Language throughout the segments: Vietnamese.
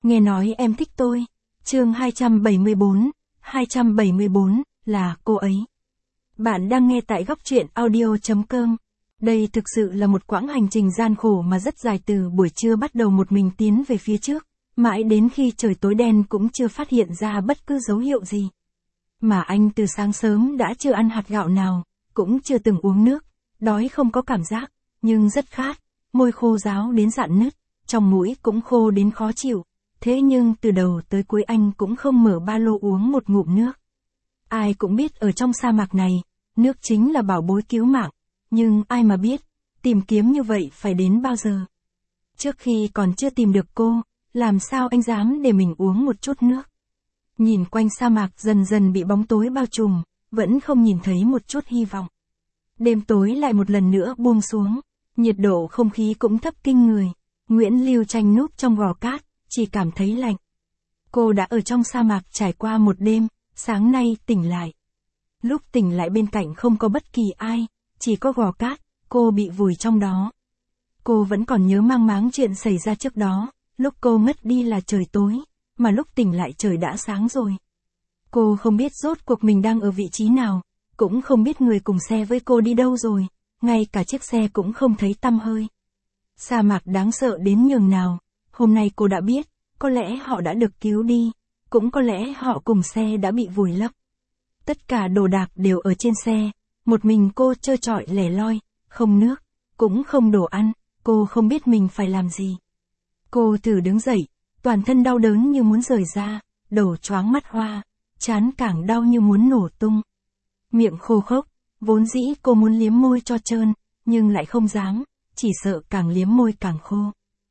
Nghe nói em thích tôi. Chương 274 là cô ấy. Bạn đang nghe tại góc truyện audio.com. Đây thực sự là một quãng hành trình gian khổ mà rất dài, từ buổi trưa bắt đầu một mình tiến về phía trước, mãi đến khi trời tối đen cũng chưa phát hiện ra bất cứ dấu hiệu gì. Mà anh từ sáng sớm đã chưa ăn hạt gạo nào, cũng chưa từng uống nước, đói không có cảm giác, nhưng rất khát, môi khô ráo đến rạn nứt, trong mũi cũng khô đến khó chịu. Thế nhưng từ đầu tới cuối anh cũng không mở ba lô uống một ngụm nước. Ai cũng biết ở trong sa mạc này, nước chính là bảo bối cứu mạng, nhưng ai mà biết, tìm kiếm như vậy phải đến bao giờ. Trước khi còn chưa tìm được cô, làm sao anh dám để mình uống một chút nước. Nhìn quanh sa mạc dần dần bị bóng tối bao trùm, vẫn không nhìn thấy một chút hy vọng. Đêm tối lại một lần nữa buông xuống, nhiệt độ không khí cũng thấp kinh người. Nguyễn Lưu Tranh núp trong gò cát, chỉ cảm thấy lạnh. Cô đã ở trong sa mạc trải qua một đêm, sáng nay tỉnh lại. Lúc tỉnh lại bên cạnh không có bất kỳ ai, chỉ có gò cát, cô bị vùi trong đó. Cô vẫn còn nhớ mang máng chuyện xảy ra trước đó, lúc cô ngất đi là trời tối, mà lúc tỉnh lại trời đã sáng rồi. Cô không biết rốt cuộc mình đang ở vị trí nào, cũng không biết người cùng xe với cô đi đâu rồi, ngay cả chiếc xe cũng không thấy tăm hơi. Sa mạc đáng sợ đến nhường nào. Hôm nay cô đã biết, có lẽ họ đã được cứu đi, cũng có lẽ họ cùng xe đã bị vùi lấp. Tất cả đồ đạc đều ở trên xe, một mình cô trơ trọi lẻ loi, không nước, cũng không đồ ăn, cô không biết mình phải làm gì. Cô thử đứng dậy, toàn thân đau đớn như muốn rời ra, đầu choáng mắt hoa, trán càng đau như muốn nổ tung. Miệng khô khốc, vốn dĩ cô muốn liếm môi cho trơn, nhưng lại không dám, chỉ sợ càng liếm môi càng khô.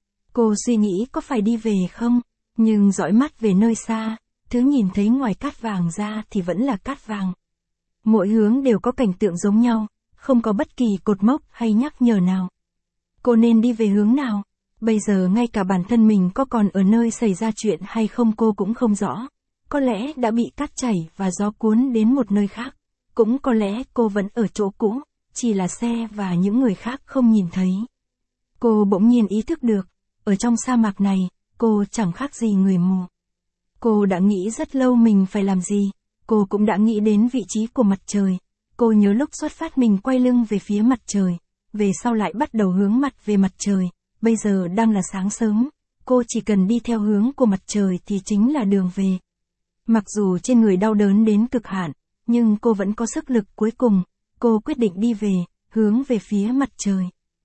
Cô suy nghĩ có phải đi về không, nhưng dõi mắt về nơi xa, thứ nhìn thấy ngoài cát vàng ra thì vẫn là cát vàng. Mỗi hướng đều có cảnh tượng giống nhau, không có bất kỳ cột mốc hay nhắc nhở nào. Cô nên đi về hướng nào? Bây giờ ngay cả bản thân mình có còn ở nơi xảy ra chuyện hay không cô cũng không rõ. Có lẽ đã bị cát chảy và gió cuốn đến một nơi khác. Cũng có lẽ cô vẫn ở chỗ cũ, chỉ là xe và những người khác không nhìn thấy. Cô bỗng nhiên ý thức được. Ở trong sa mạc này, cô chẳng khác gì người mù. Cô đã nghĩ rất lâu mình phải làm gì, cô cũng đã nghĩ đến vị trí của mặt trời. Cô nhớ lúc xuất phát mình quay lưng về phía mặt trời, về sau lại bắt đầu hướng mặt về mặt trời, bây giờ đang là sáng sớm, cô chỉ cần đi theo hướng của mặt trời thì chính là đường về. Mặc dù trên người đau đớn đến cực hạn, nhưng cô vẫn có sức lực cuối cùng, cô quyết định đi về, hướng về phía mặt trời.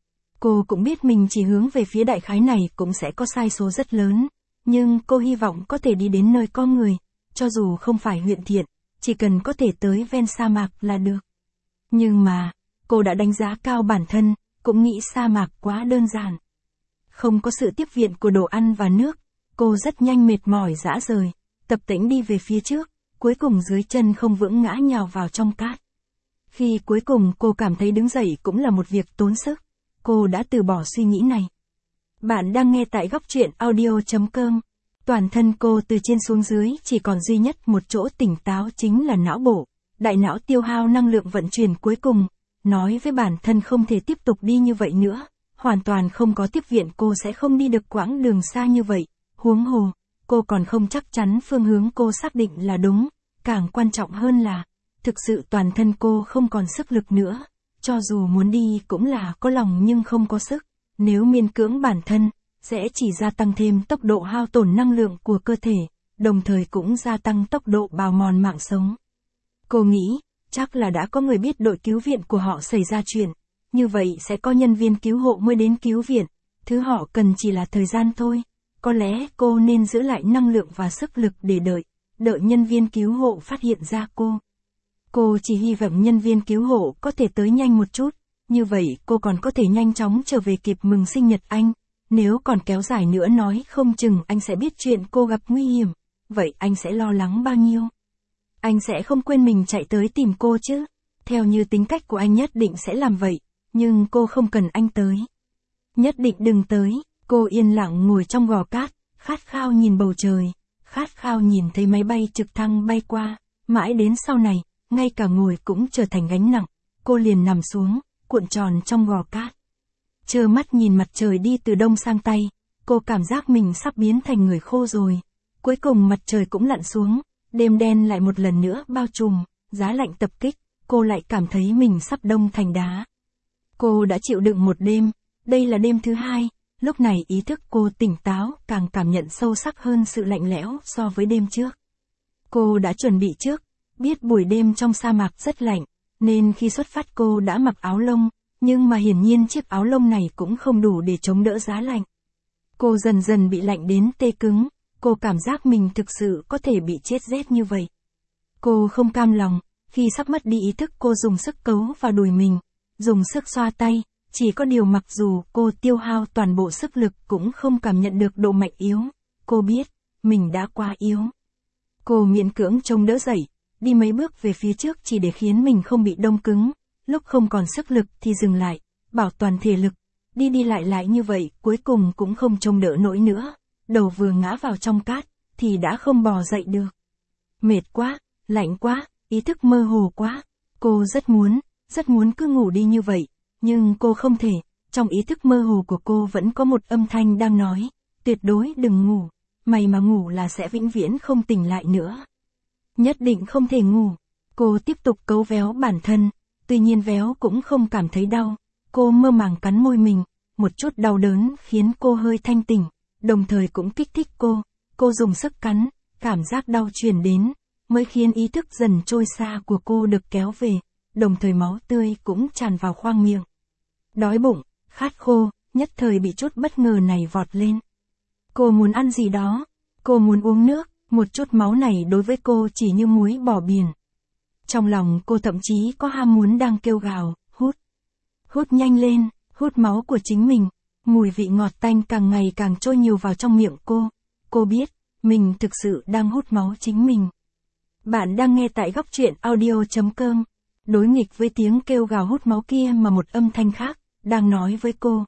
Cô cũng biết mình chỉ hướng về phía đại khái này cũng sẽ có sai số rất lớn, nhưng cô hy vọng có thể đi đến nơi có người, cho dù không phải huyện Thiện, chỉ cần có thể tới ven sa mạc là được. Nhưng mà, cô đã đánh giá cao bản thân, cũng nghĩ sa mạc quá đơn giản. Không có sự tiếp viện của đồ ăn và nước, cô rất nhanh mệt mỏi rã rời, tập tễnh đi về phía trước, cuối cùng dưới chân không vững ngã nhào vào trong cát. Khi cuối cùng cô cảm thấy đứng dậy cũng là một việc tốn sức. Cô đã từ bỏ suy nghĩ này. Bạn đang nghe tại góc truyện audio.com. Toàn thân cô từ trên xuống dưới chỉ còn duy nhất một chỗ tỉnh táo, chính là não bộ. Đại não tiêu hao năng lượng vận chuyển cuối cùng, nói với bản thân không thể tiếp tục đi như vậy nữa. Hoàn toàn không có tiếp viện cô sẽ không đi được quãng đường xa như vậy. Huống hồ, cô còn không chắc chắn phương hướng cô xác định là đúng. Càng quan trọng hơn là, thực sự toàn thân cô không còn sức lực nữa. Cho dù muốn đi cũng là có lòng nhưng không có sức, nếu miễn cưỡng bản thân, sẽ chỉ gia tăng thêm tốc độ hao tổn năng lượng của cơ thể, đồng thời cũng gia tăng tốc độ bào mòn mạng sống. Cô nghĩ, chắc là đã có người biết đội cứu viện của họ xảy ra chuyện, như vậy sẽ có nhân viên cứu hộ mới đến cứu viện, thứ họ cần chỉ là thời gian thôi, có lẽ cô nên giữ lại năng lượng và sức lực để đợi nhân viên cứu hộ phát hiện ra cô. Cô chỉ hy vọng nhân viên cứu hộ có thể tới nhanh một chút, như vậy cô còn có thể nhanh chóng trở về kịp mừng sinh nhật anh. Nếu còn kéo dài nữa nói không chừng anh sẽ biết chuyện cô gặp nguy hiểm, vậy anh sẽ lo lắng bao nhiêu. Anh sẽ không quên mình chạy tới tìm cô chứ, theo như tính cách của anh nhất định sẽ làm vậy, nhưng cô không cần anh tới. Nhất định đừng tới, cô yên lặng ngồi trong gò cát, khát khao nhìn bầu trời, khát khao nhìn thấy máy bay trực thăng bay qua, mãi đến sau này. Ngay cả ngồi cũng trở thành gánh nặng, cô liền nằm xuống, cuộn tròn trong gò cát. Trơ mắt nhìn mặt trời đi từ đông sang tây, cô cảm giác mình sắp biến thành người khô rồi. Cuối cùng mặt trời cũng lặn xuống, đêm đen lại một lần nữa bao trùm, giá lạnh tập kích, cô lại cảm thấy mình sắp đông thành đá. Cô đã chịu đựng một đêm, đây là đêm thứ hai, lúc này ý thức cô tỉnh táo, càng cảm nhận sâu sắc hơn sự lạnh lẽo so với đêm trước. Cô đã chuẩn bị trước, biết buổi đêm trong sa mạc rất lạnh, nên khi xuất phát cô đã mặc áo lông, nhưng mà hiển nhiên chiếc áo lông này cũng không đủ để chống đỡ giá lạnh. Cô dần dần bị lạnh đến tê cứng, cô cảm giác mình thực sự có thể bị chết rét như vậy. Cô không cam lòng, khi sắp mất đi ý thức cô dùng sức cấu vào đùi mình, dùng sức xoa tay, chỉ có điều mặc dù cô tiêu hao toàn bộ sức lực cũng không cảm nhận được độ mạnh yếu, cô biết, mình đã quá yếu. Cô miễn cưỡng chống đỡ dậy, đi mấy bước về phía trước chỉ để khiến mình không bị đông cứng, lúc không còn sức lực thì dừng lại, bảo toàn thể lực, đi đi lại như vậy cuối cùng cũng không chống đỡ nổi nữa, đầu vừa ngã vào trong cát, thì đã không bò dậy được. Mệt quá, lạnh quá, ý thức mơ hồ quá, cô rất muốn cứ ngủ đi như vậy, nhưng cô không thể, trong ý thức mơ hồ của cô vẫn có một âm thanh đang nói, tuyệt đối đừng ngủ, mày mà ngủ là sẽ vĩnh viễn không tỉnh lại nữa. Nhất định không thể ngủ. Cô tiếp tục cấu véo bản thân, tuy nhiên véo cũng không cảm thấy đau, cô mơ màng cắn môi mình, một chút đau đớn khiến cô hơi thanh tỉnh, đồng thời cũng kích thích cô dùng sức cắn, cảm giác đau truyền đến, mới khiến ý thức dần trôi xa của cô được kéo về, đồng thời máu tươi cũng tràn vào khoang miệng. Đói bụng, khát khô, nhất thời bị chút bất ngờ này vọt lên. Cô muốn ăn gì đó, cô muốn uống nước, một chút máu này đối với cô chỉ như muối bỏ biển. Trong lòng cô thậm chí có ham muốn đang kêu gào, hút nhanh lên, hút máu của chính mình, mùi vị ngọt tanh càng ngày càng trôi nhiều vào trong miệng cô biết, mình thực sự đang hút máu chính mình. Bạn đang nghe tại góc truyện audio.com, đối nghịch với tiếng kêu gào hút máu kia mà một âm thanh khác, đang nói với cô,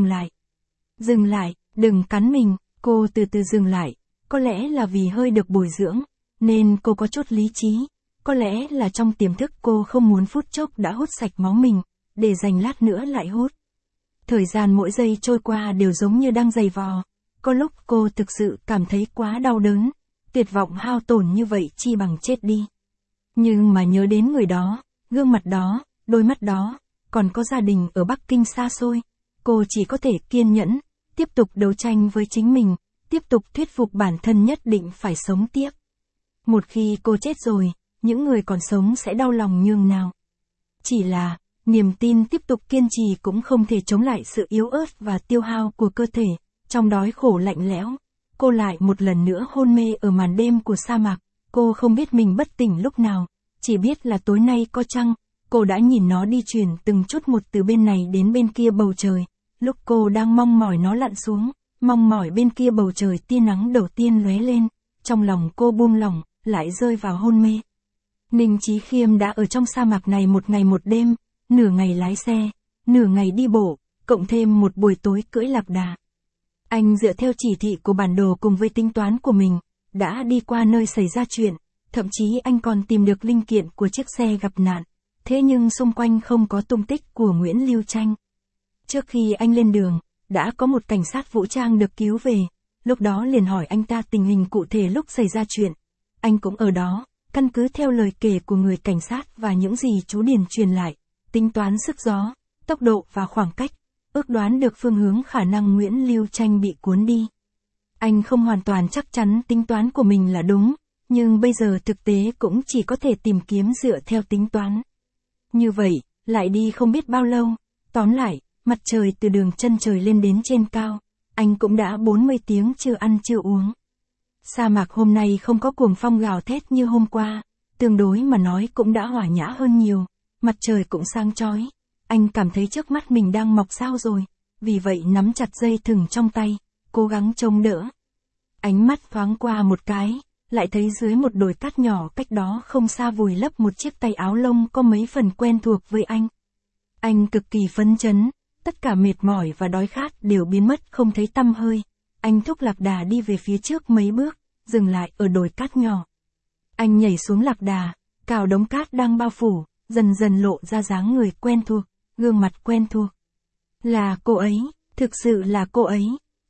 dừng lại, đừng cắn mình, cô từ từ dừng lại, có lẽ là vì hơi được bồi dưỡng, nên cô có chút lý trí, có lẽ là trong tiềm thức cô không muốn phút chốc đã hút sạch máu mình, để dành lát nữa lại hút. Thời gian mỗi giây trôi qua đều giống như đang giày vò, có lúc cô thực sự cảm thấy quá đau đớn, tuyệt vọng hao tổn như vậy chi bằng chết đi. Nhưng mà nhớ đến người đó, gương mặt đó, đôi mắt đó, còn có gia đình ở Bắc Kinh xa xôi, cô chỉ có thể kiên nhẫn, tiếp tục đấu tranh với chính mình, tiếp tục thuyết phục bản thân nhất định phải sống tiếp. Một khi cô chết rồi, những người còn sống sẽ đau lòng nhường nào. Chỉ là, niềm tin tiếp tục kiên trì cũng không thể chống lại sự yếu ớt và tiêu hao của cơ thể, trong đói khổ lạnh lẽo. Cô lại một lần nữa hôn mê ở màn đêm của sa mạc, cô không biết mình bất tỉnh lúc nào, chỉ biết là tối nay có trăng, cô đã nhìn nó đi chuyển từng chút một từ bên này đến bên kia bầu trời, lúc cô đang mong mỏi nó lặn xuống, mong mỏi bên kia bầu trời tia nắng đầu tiên lóe lên, trong lòng cô buông lỏng, lại rơi vào hôn mê. Ninh Chí Khiêm đã ở trong sa mạc này một ngày một đêm, nửa ngày lái xe, nửa ngày đi bộ, cộng thêm một buổi tối cưỡi lạc đà. Anh dựa theo chỉ thị của bản đồ cùng với tính toán của mình, đã đi qua nơi xảy ra chuyện, thậm chí anh còn tìm được linh kiện của chiếc xe gặp nạn, thế nhưng xung quanh không có tung tích của Nguyễn Lưu Tranh. Trước khi anh lên đường, đã có một cảnh sát vũ trang được cứu về, lúc đó liền hỏi anh ta tình hình cụ thể lúc xảy ra chuyện. Anh cũng ở đó, căn cứ theo lời kể của người cảnh sát và những gì chú Điền truyền lại, tính toán sức gió, tốc độ và khoảng cách, ước đoán được phương hướng khả năng Nguyễn Lưu Tranh bị cuốn đi. Anh không hoàn toàn chắc chắn tính toán của mình là đúng, nhưng bây giờ thực tế cũng chỉ có thể tìm kiếm dựa theo tính toán. Như vậy, lại đi không biết bao lâu, tóm lại, mặt trời từ đường chân trời lên đến trên cao, anh cũng đã 40 tiếng chưa ăn chưa uống. Sa mạc hôm nay không có cuồng phong gào thét như hôm qua, tương đối mà nói cũng đã hòa nhã hơn nhiều, mặt trời cũng sáng chói. Anh cảm thấy trước mắt mình đang mọc sao rồi, vì vậy nắm chặt dây thừng trong tay, cố gắng chống đỡ. Ánh mắt thoáng qua một cái, lại thấy dưới một đồi cát nhỏ cách đó không xa vùi lấp một chiếc tay áo lông có mấy phần quen thuộc với anh. Anh cực kỳ phấn chấn, tất cả mệt mỏi và đói khát đều biến mất không thấy tăm hơi. Anh thúc lạc đà đi về phía trước mấy bước, dừng lại ở đồi cát nhỏ. Anh nhảy xuống lạc đà, cào đống cát đang bao phủ, dần dần lộ ra dáng người quen thuộc, gương mặt quen thuộc. Là cô ấy, thực sự là cô ấy.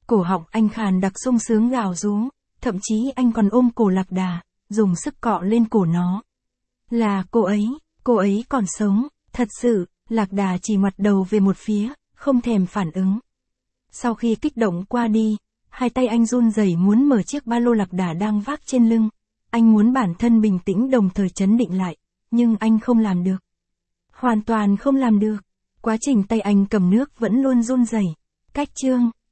Cổ họng anh khàn đặc sung sướng gào rú, thậm chí anh còn ôm cổ Lạc Đà, dùng sức cọ lên cổ nó. Là cô ấy còn sống, thật sự. Lạc Đà chỉ ngoặt đầu về một phía, không thèm phản ứng. Sau khi kích động qua đi, hai tay anh run rẩy muốn mở chiếc ba lô Lạc Đà đang vác trên lưng. Anh muốn bản thân bình tĩnh đồng thời trấn định lại, nhưng anh không làm được. Hoàn toàn không làm được. Quá trình tay anh cầm nước vẫn luôn run rẩy. Cách chương